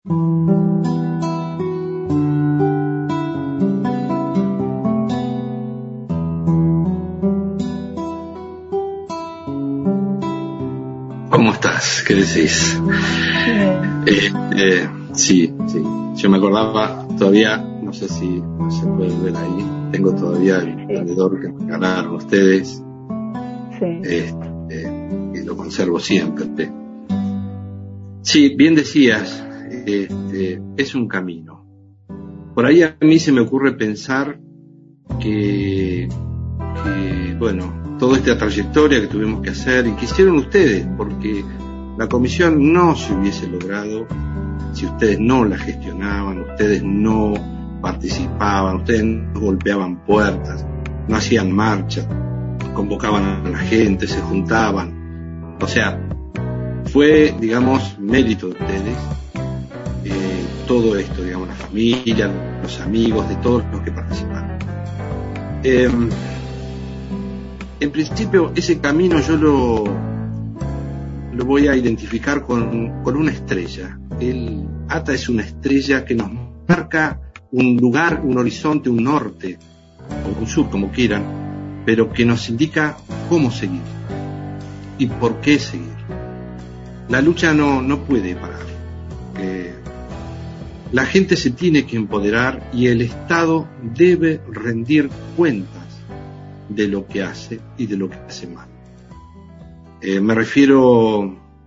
¿Cómo estás? ¿Qué decís? Sí. Yo me acordaba todavía, no sé si se puede ver ahí, tengo todavía el tenedor que me regalaron ustedes. Y lo conservo siempre. Sí, bien decías, es un camino. Por ahí a mí se me ocurre pensar que bueno, toda esta trayectoria que tuvimos que hacer y que hicieron ustedes, porque la comisión no se hubiese logrado si ustedes no la gestionaban, ustedes no participaban, ustedes no golpeaban puertas, no hacían marchas, convocaban a la gente, se juntaban. O sea, fue, digamos, mérito de ustedes todo esto, digamos, la familia, los amigos, de todos los que participaron. En principio, ese camino yo lo voy a identificar con una estrella. El ATA es una estrella que nos marca un lugar, un horizonte, un norte, o un sur, como quieran, pero que nos indica cómo seguir y por qué seguir. La lucha no puede parar. La gente se tiene que empoderar y el Estado debe rendir cuentas de lo que hace y de lo que hace mal. Me refiero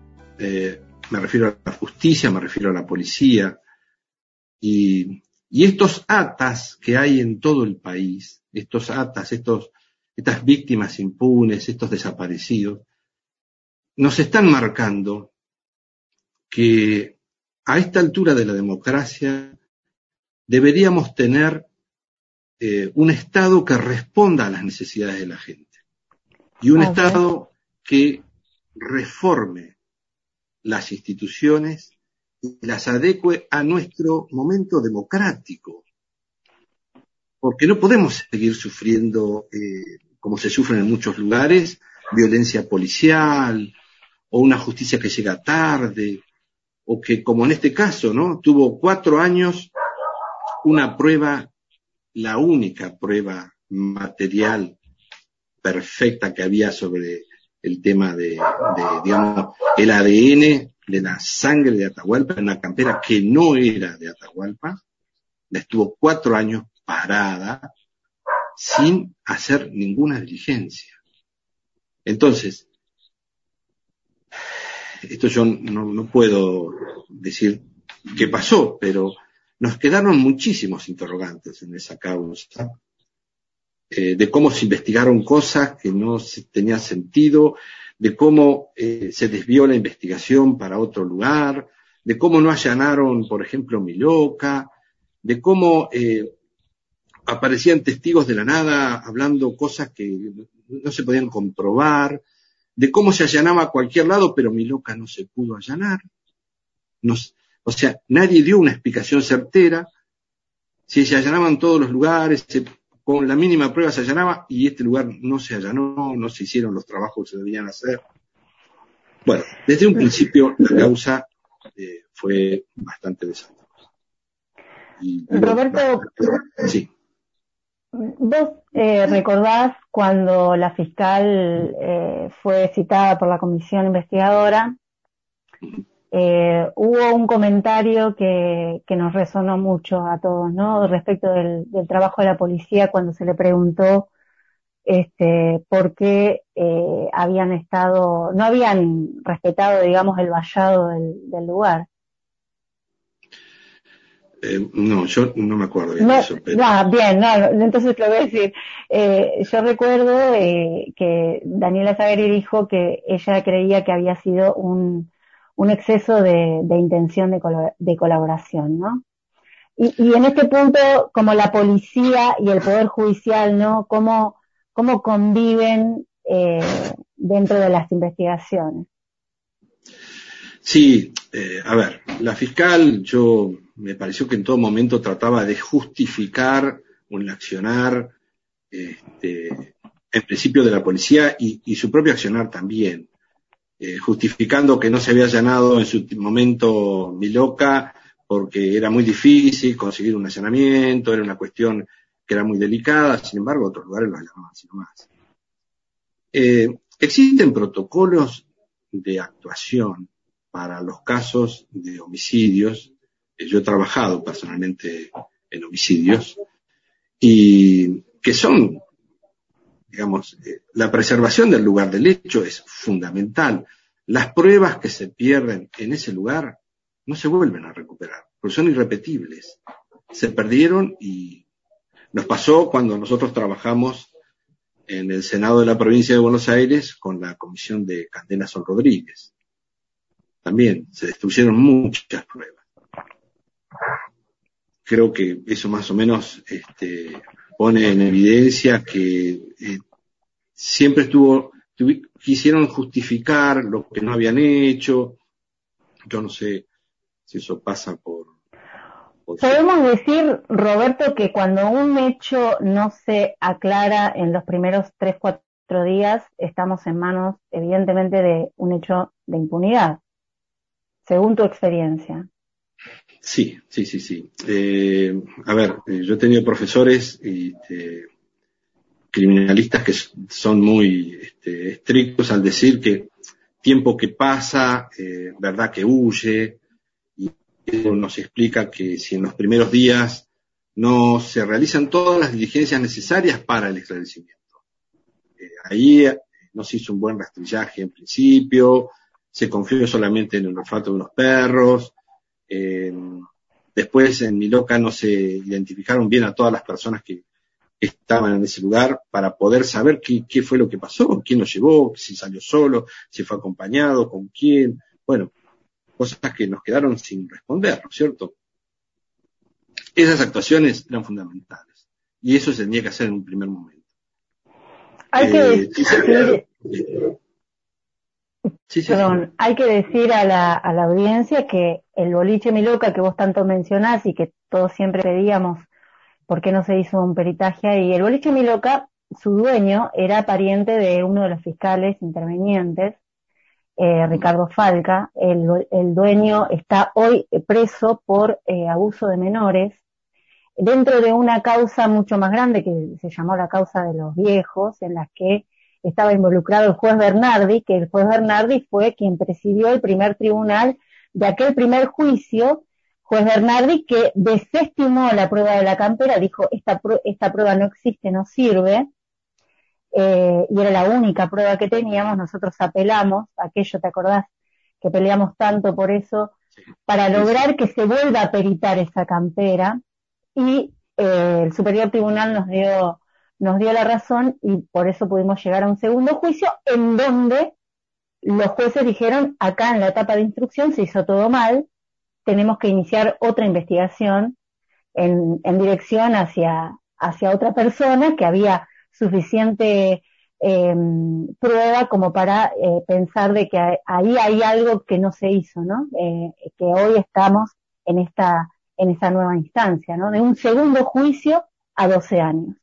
a la justicia, me refiero a la policía y estos ATAs que hay en todo el país, estos ATAs, estas víctimas impunes, estos desaparecidos, nos están marcando que a esta altura de la democracia deberíamos tener un Estado que responda a las necesidades de la gente y un Estado que reforme las instituciones y las adecue a nuestro momento democrático, porque no podemos seguir sufriendo, como se sufre en muchos lugares, violencia policial o una justicia que llega tarde, o que, como en este caso, ¿no?, tuvo 4 años una prueba, la única prueba material perfecta que había sobre el tema de digamos, el ADN de la sangre de Atahualpa, en una campera que no era de Atahualpa, la estuvo 4 años parada sin hacer ninguna diligencia. Entonces, esto yo no puedo decir qué pasó, pero nos quedaron muchísimos interrogantes en esa causa, de cómo se investigaron cosas que no tenían sentido, de cómo se desvió la investigación para otro lugar, de cómo no allanaron, por ejemplo, Miloca, de cómo aparecían testigos de la nada hablando cosas que no se podían comprobar, de cómo se allanaba a cualquier lado, pero Miloca no se pudo allanar. O sea, nadie dio una explicación certera. Si se allanaban todos los lugares, con la mínima prueba se allanaba, y este lugar no se allanó, no se hicieron los trabajos que se debían hacer. Bueno, desde un principio la causa fue bastante desastrosa. Roberto, sí. ¿Vos recordás cuando la fiscal fue citada por la comisión investigadora? Hubo un comentario que nos resonó mucho a todos, ¿no?, respecto del trabajo de la policía, cuando se le preguntó por qué no habían respetado, digamos, el vallado del lugar. No, yo no me acuerdo de eso. Pero... entonces te lo voy a decir. Yo recuerdo que Daniela Zagari dijo que ella creía que había sido un exceso de intención de colaboración, ¿no? Y en este punto, como la policía y el Poder Judicial, ¿no?, cómo conviven dentro de las investigaciones. Sí, a ver, la fiscal, me pareció que en todo momento trataba de justificar un accionar, en principio de la policía y su propio accionar también, justificando que no se había allanado en su momento Miloca porque era muy difícil conseguir un allanamiento, era una cuestión que era muy delicada, sin embargo otros lugares lo allanaban así nomás. Existen protocolos de actuación para los casos de homicidios. Yo he trabajado personalmente en homicidios y que son, digamos, la preservación del lugar del hecho es fundamental. Las pruebas que se pierden en ese lugar no se vuelven a recuperar, porque son irrepetibles. Se perdieron y nos pasó cuando nosotros trabajamos en el Senado de la Provincia de Buenos Aires con la comisión de Candela Sol Rodríguez. También se destruyeron muchas pruebas. Creo que eso más o menos pone en evidencia que siempre quisieron justificar lo que no habían hecho. Yo no sé si eso pasa por Podemos decir, Roberto, que cuando un hecho no se aclara en los primeros 3, 4 días, estamos en manos, evidentemente, de un hecho de impunidad, según tu experiencia. Sí. A ver, yo he tenido profesores criminalistas que son muy estrictos al decir que tiempo que pasa, verdad que huye, y eso nos explica que si en los primeros días no se realizan todas las diligencias necesarias para el esclarecimiento. Ahí no se hizo un buen rastrillaje en principio, se confió solamente en el olfato de unos perros, después en Miloca no se identificaron bien a todas las personas que estaban en ese lugar para poder saber qué fue lo que pasó, quién lo llevó, si salió solo, si fue acompañado, con quién. Bueno, cosas que nos quedaron sin responder, ¿no es cierto? Esas actuaciones eran fundamentales y eso se tenía que hacer en un primer momento. Hay que decir, sí. hay que decir a la audiencia que el boliche Miloca que vos tanto mencionás y que todos siempre pedíamos por qué no se hizo un peritaje ahí, el boliche Miloca, su dueño era pariente de uno de los fiscales intervenientes, Ricardo Falca. El dueño está hoy preso por abuso de menores dentro de una causa mucho más grande que se llamó la causa de los viejos, en la que estaba involucrado el juez Bernardi, que el juez Bernardi fue quien presidió el primer tribunal de aquel primer juicio, juez Bernardi, que desestimó la prueba de la campera, dijo esta prueba no existe, no sirve, y era la única prueba que teníamos. Nosotros apelamos, aquello, ¿te acordás? Que peleamos tanto por eso, para lograr que se vuelva a peritar esa campera, y el Superior Tribunal nos dio la razón y por eso pudimos llegar a un segundo juicio en donde los jueces dijeron, acá en la etapa de instrucción se hizo todo mal, tenemos que iniciar otra investigación en dirección hacia otra persona, que había suficiente prueba como para pensar de que ahí hay algo que no se hizo, ¿no? Que hoy estamos en esta nueva instancia, ¿no? De un segundo juicio a 12 años.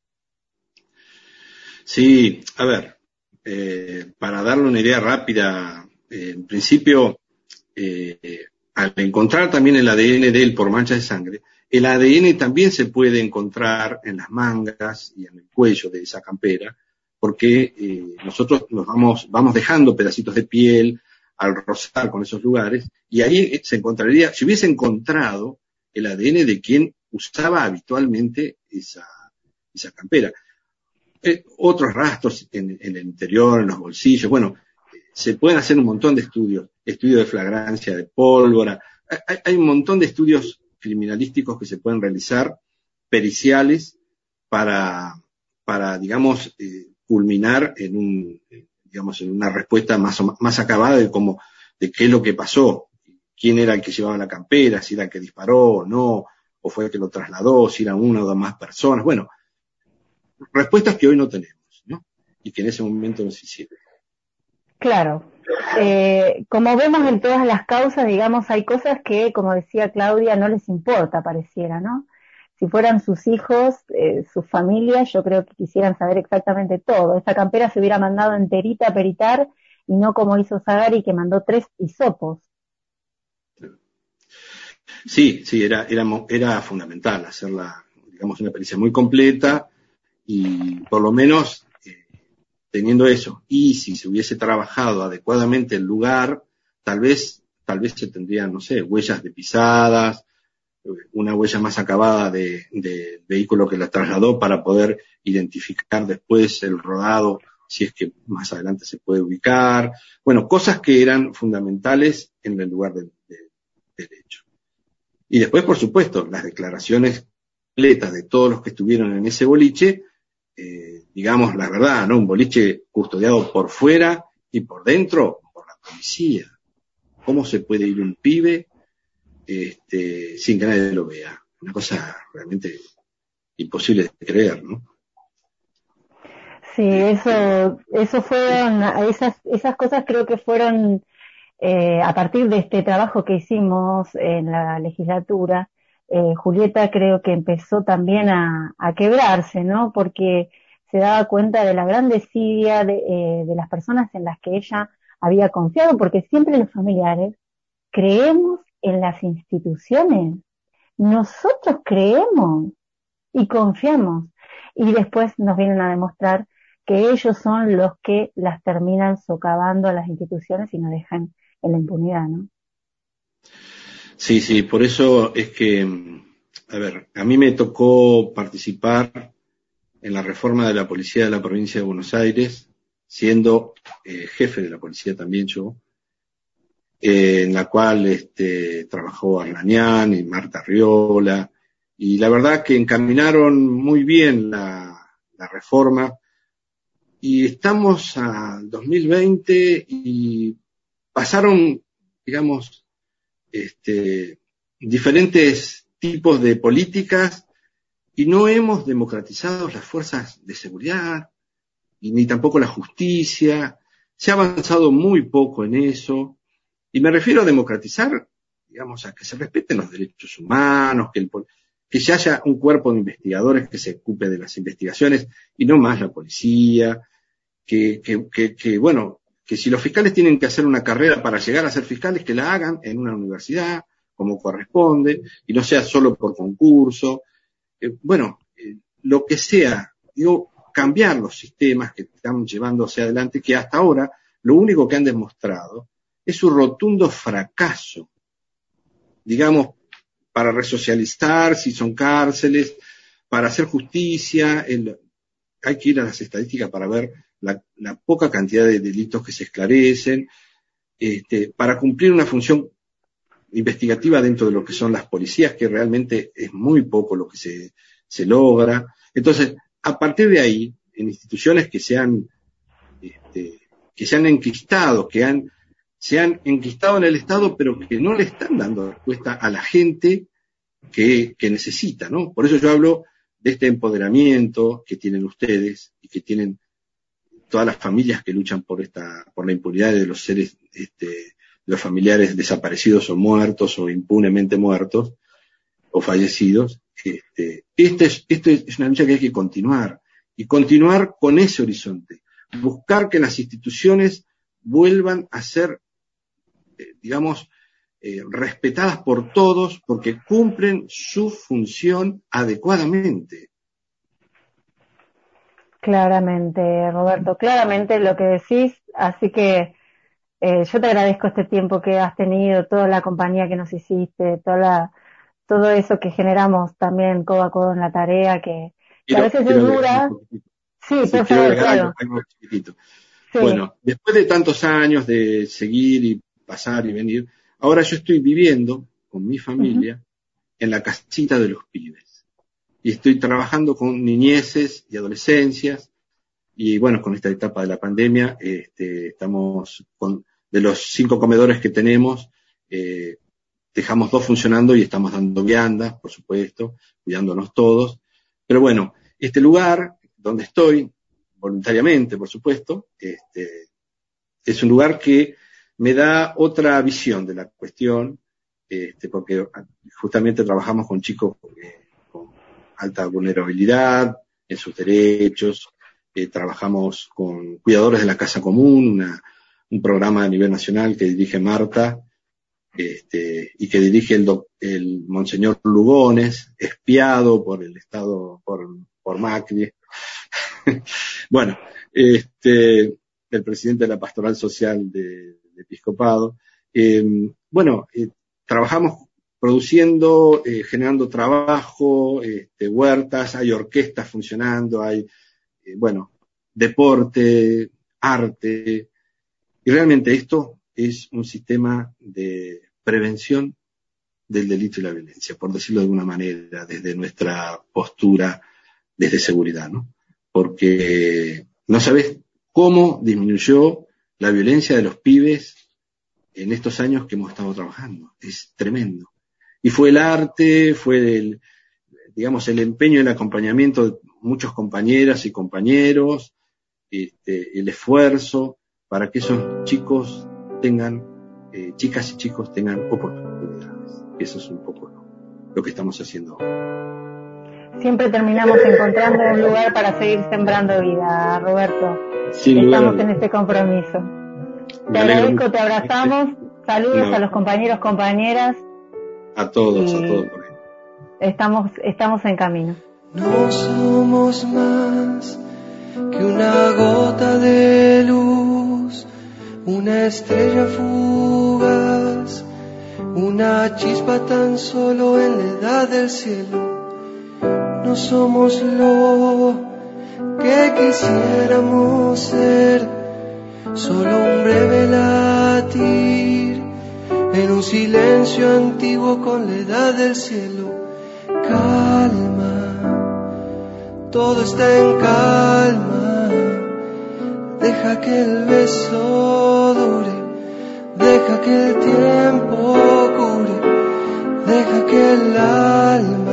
Sí, a ver, para darle una idea rápida, en principio, al encontrar también el ADN de él por mancha de sangre, el ADN también se puede encontrar en las mangas y en el cuello de esa campera, porque nosotros nos vamos dejando pedacitos de piel al rozar con esos lugares, y ahí se encontraría, si hubiese encontrado el ADN de quien usaba habitualmente esa campera. Otros rastros en el interior, en los bolsillos, bueno, se pueden hacer un montón de estudios de flagrancia de pólvora, hay un montón de estudios criminalísticos que se pueden realizar, periciales, para digamos, culminar en una respuesta más acabada de qué es lo que pasó, quién era el que llevaba la campera, si era el que disparó o no, o fue el que lo trasladó, si eran una o dos más personas. Bueno, respuestas que hoy no tenemos, ¿no? Y que en ese momento no se hicieron. Claro. Como vemos en todas las causas, digamos, hay cosas que, como decía Claudia, no les importa, pareciera, ¿no? Si fueran sus hijos, sus familias, yo creo que quisieran saber exactamente todo. Esa campera se hubiera mandado enterita a peritar y no como hizo Zagari, que mandó 3 hisopos. Sí, sí, era fundamental hacerla, digamos, una pericia muy completa y por lo menos teniendo eso. Y si se hubiese trabajado adecuadamente el lugar, tal vez se tendrían, no sé, huellas de pisadas, una huella más acabada de vehículo que la trasladó para poder identificar después el rodado, si es que más adelante se puede ubicar. Bueno, cosas que eran fundamentales en el lugar del hecho. Y después, por supuesto, las declaraciones completas de todos los que estuvieron en ese boliche, digamos la verdad, ¿no? Un boliche custodiado por fuera y por dentro por la policía. ¿Cómo se puede ir un pibe sin que nadie lo vea? Una cosa realmente imposible de creer, ¿no? Sí, eso fueron, esas cosas creo que fueron a partir de este trabajo que hicimos en la legislatura. Julieta creo que empezó también a quebrarse, ¿no? Porque se daba cuenta de la gran desidia de las personas en las que ella había confiado, porque siempre los familiares creemos en las instituciones. Nosotros creemos y confiamos. Y después nos vienen a demostrar que ellos son los que las terminan socavando a las instituciones y nos dejan en la impunidad, ¿no? Sí, sí, por eso es que, a ver, a mí me tocó participar en la reforma de la policía de la provincia de Buenos Aires, siendo jefe de la policía también yo, en la cual trabajó Arlañán y Marta Riola, y la verdad que encaminaron muy bien la reforma, y estamos al 2020 y pasaron, digamos, diferentes tipos de políticas y no hemos democratizado las fuerzas de seguridad y ni tampoco la justicia. Se ha avanzado muy poco en eso. Y me refiero a democratizar, digamos, a que se respeten los derechos humanos, que se haya un cuerpo de investigadores que se ocupe de las investigaciones y no más la policía, bueno, que si los fiscales tienen que hacer una carrera para llegar a ser fiscales, que la hagan en una universidad, como corresponde, y no sea solo por concurso. Lo que sea, digo, cambiar los sistemas que están llevándose adelante, que hasta ahora lo único que han demostrado es su rotundo fracaso, digamos, para resocializar, si son cárceles, para hacer justicia. Hay que ir a las estadísticas para ver la poca cantidad de delitos que se esclarecen, para cumplir una función investigativa dentro de lo que son las policías, que realmente es muy poco lo que se logra. Entonces, a partir de ahí, en instituciones que se han enquistado, se han enquistado en el Estado, pero que no le están dando respuesta a la gente que necesita, ¿no? Por eso yo hablo de este empoderamiento que tienen ustedes y que tienen todas las familias que luchan por la impunidad de los seres, de los familiares desaparecidos o muertos o impunemente muertos o fallecidos. Esto es una lucha que hay que continuar y continuar con ese horizonte, buscar que las instituciones vuelvan a ser, digamos, respetadas por todos porque cumplen su función adecuadamente. Claramente, Roberto, claramente lo que decís, así que yo te agradezco este tiempo que has tenido, toda la compañía que nos hiciste, todo eso que generamos también codo a codo en la tarea, que a veces es Quiero agregar un dura. poquitito. Sí, Sí, por quiero favor, agregar claro. algo chiquitito. Sí. Bueno, después de tantos años de seguir y pasar y venir, ahora yo estoy viviendo con mi Uh-huh. familia en la casita de los pibes. Y estoy trabajando con niñeces y adolescencias. Y bueno, con esta etapa de la pandemia, estamos de los 5 comedores que tenemos, dejamos 2 funcionando y estamos dando viandas, por supuesto, cuidándonos todos. Pero bueno, este lugar donde estoy, voluntariamente, por supuesto, es un lugar que me da otra visión de la cuestión, porque justamente trabajamos con chicos con alta vulnerabilidad en sus derechos, trabajamos con cuidadores de la casa común, un programa a nivel nacional que dirige Marta, y que dirige el Monseñor Lugones, espiado por el Estado, por Macri. Bueno, el presidente de la Pastoral Social del Episcopado. Trabajamos produciendo, generando trabajo, huertas, hay orquestas funcionando, hay, deporte, arte, y realmente esto es un sistema de prevención del delito y la violencia, por decirlo de alguna manera, desde nuestra postura, desde seguridad, ¿no? Porque no sabés cómo disminuyó la violencia de los pibes en estos años que hemos estado trabajando. Es tremendo. Y fue el arte, fue el empeño y el acompañamiento de muchos compañeras y compañeros, el esfuerzo para que esos chicos tengan, chicas y chicos tengan oportunidades. Eso es un poco lo que estamos haciendo ahora. Siempre terminamos encontrando un lugar para seguir sembrando vida, Roberto. Estamos en este compromiso. Te agradezco, te abrazamos. Saludos a los compañeros, compañeras. A todos por ahí. Estamos en camino. No somos más que una gota de luz, una estrella fugaz, una chispa tan solo en la edad del cielo. No somos lo que quisiéramos ser, solo un breve latir en un silencio antiguo con la edad del cielo. Calma, todo está en calma, deja que el beso dure, deja que el tiempo cure, deja que el alma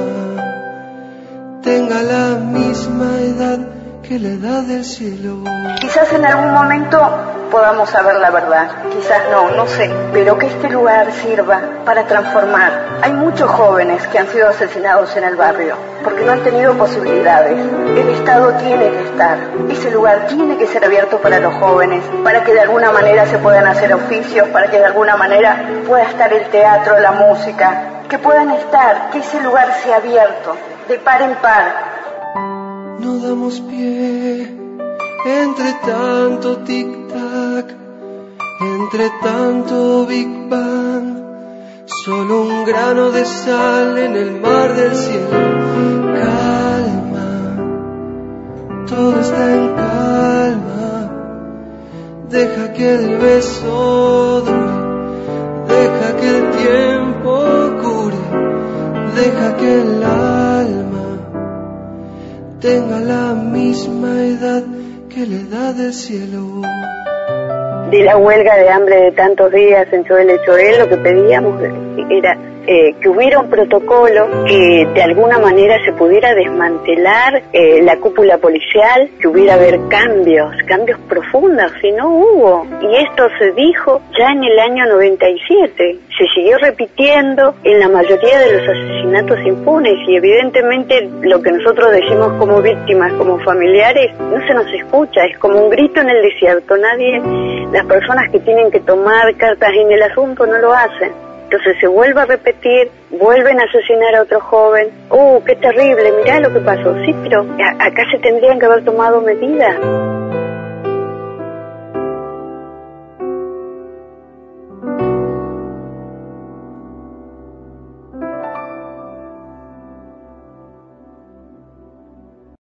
tenga la misma edad que la edad del cielo. Quizás en algún momento podamos saber la verdad, quizás no sé, pero que este lugar sirva para transformar. Hay muchos jóvenes que han sido asesinados en el barrio porque no han tenido posibilidades. El Estado tiene que estar, ese lugar tiene que ser abierto para los jóvenes, para que de alguna manera se puedan hacer oficios, para que de alguna manera pueda estar el teatro, la música, que puedan estar, que ese lugar sea abierto, de par en par. No damos pie entre tanto tic-tac, entre tanto Big Bang, solo un grano de sal en el mar del cielo. Calma, todo está en calma, deja que el beso dure, deja que el tiempo cure, deja que el alma tenga la misma edad que la edad del cielo. De la huelga de hambre de tantos días en Choel de Choel, lo que pedíamos era que hubiera un protocolo, que de alguna manera se pudiera desmantelar la cúpula policial, que hubiera haber cambios profundos, si no hubo. Y esto se dijo ya en el año 97. Se siguió repitiendo en la mayoría de los asesinatos impunes y evidentemente lo que nosotros decimos como víctimas, como familiares, no se nos escucha, es como un grito en el desierto. Las personas que tienen que tomar cartas en el asunto no lo hacen. Entonces se vuelve a repetir, vuelven a asesinar a otro joven. ¡Qué terrible! Mirá lo que pasó. Sí, pero acá se tendrían que haber tomado medidas.